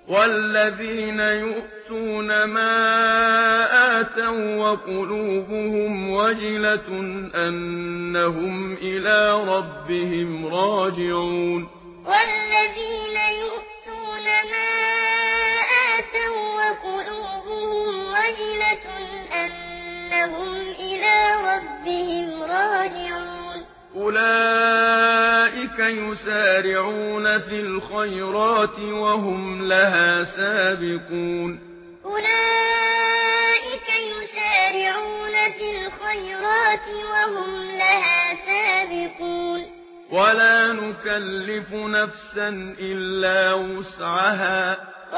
والذين يؤتون ما آتوا وقلوبهم وجلة أنهم إلى ربهم راجعون والذين يؤتون ما آتوا وقلوبهم وجلة أنهم إلى ربهم راجعون أولئك يسارعون في الخيرات وهم لها سابقون أولئك يسارعون في الخيرات وهم لها سابقون ولا نكلف نفسا إلا وسعها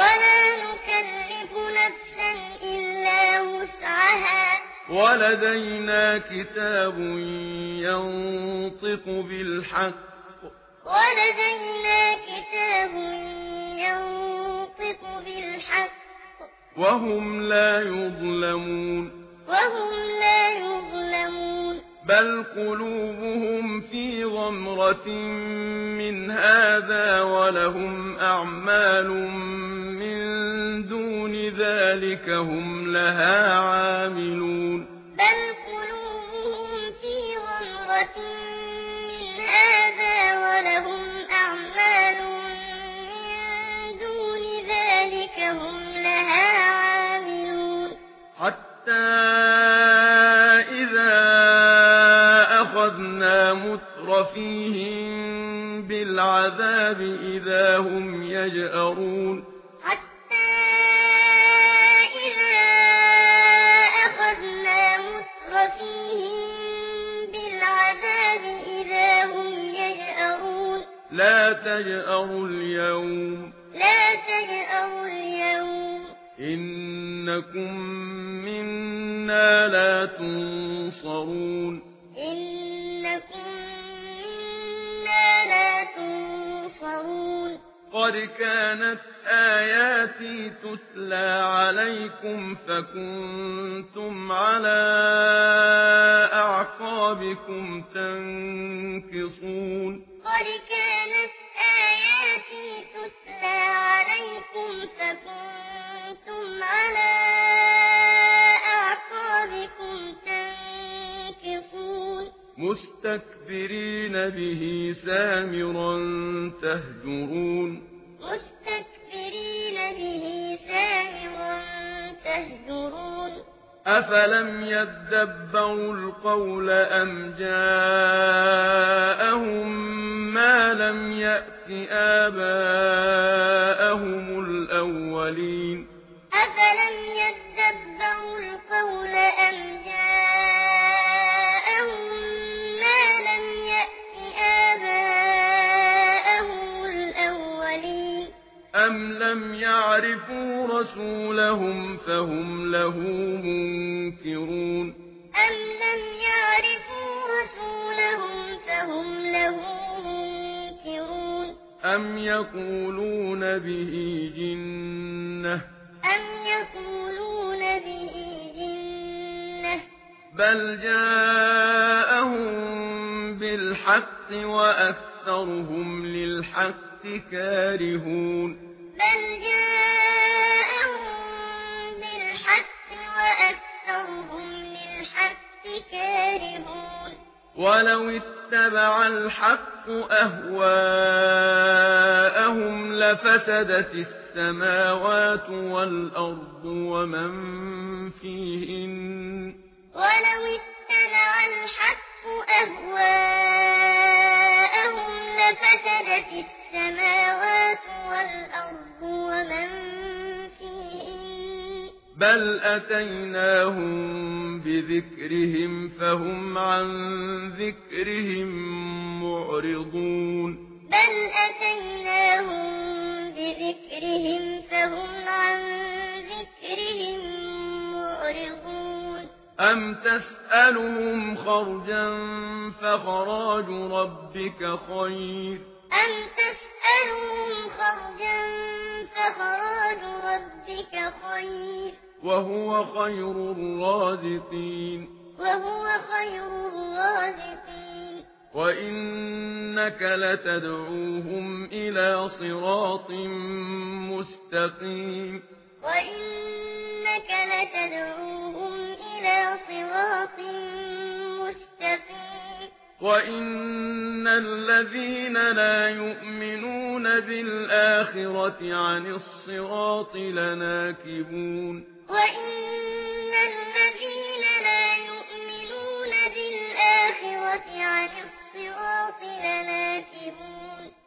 ولدينا كتاب ينطق بالحق وهم لا يظلمون بل قلوبهم في غمرة من هذا ولهم أعمال من دون ذلك هم لها عاملون بل قلوبهم في غمرة من هذا ولهم أعمال من دون ذلك هم لها عاملون حتى إذا أخذنا مترفيهم بالعذاب إذا هم يجأرون لا تجأروا اليوم إنكم منا لا تنصرون قد كانت آياتي تتلى عليكم فكنتم على أعقابكم تنكصون قد كانت آياتي تتلى عليكم فكنتم على أعقابكم تنكصون مستكبرين به سامرا تهجرون أفلم يدبروا القول أم جاءهم ما لم يأت آباءهم الأولين أفلم يدبروا القول أم جاءهم ما لم يأت آباءهم الأولين أم لم يعرفوا رسولهم فهم له منكرون أم يقولون به جنة بل جاءهم بالحق وأكثرهم للحق كارهون ولو اتبع الحق أهواءهم لفسدت السماوات والأرض ومن فيهن ولو اتبع الحق أهواءهم لفسدت السماوات والأرض ومن فيهن بل أتيناهم بذكرهم فهم عن ذكرهم معرضون أم تسألهم خرجا فخراج ربك خير وهو خير الرازقين وإنك لتدعوهم إلى صراط مستقيم وإنك لتدعوهم إلى صراط مستقيم وإن الذين لا يؤمنون بالآخرة عن الصراط لناكبون وإن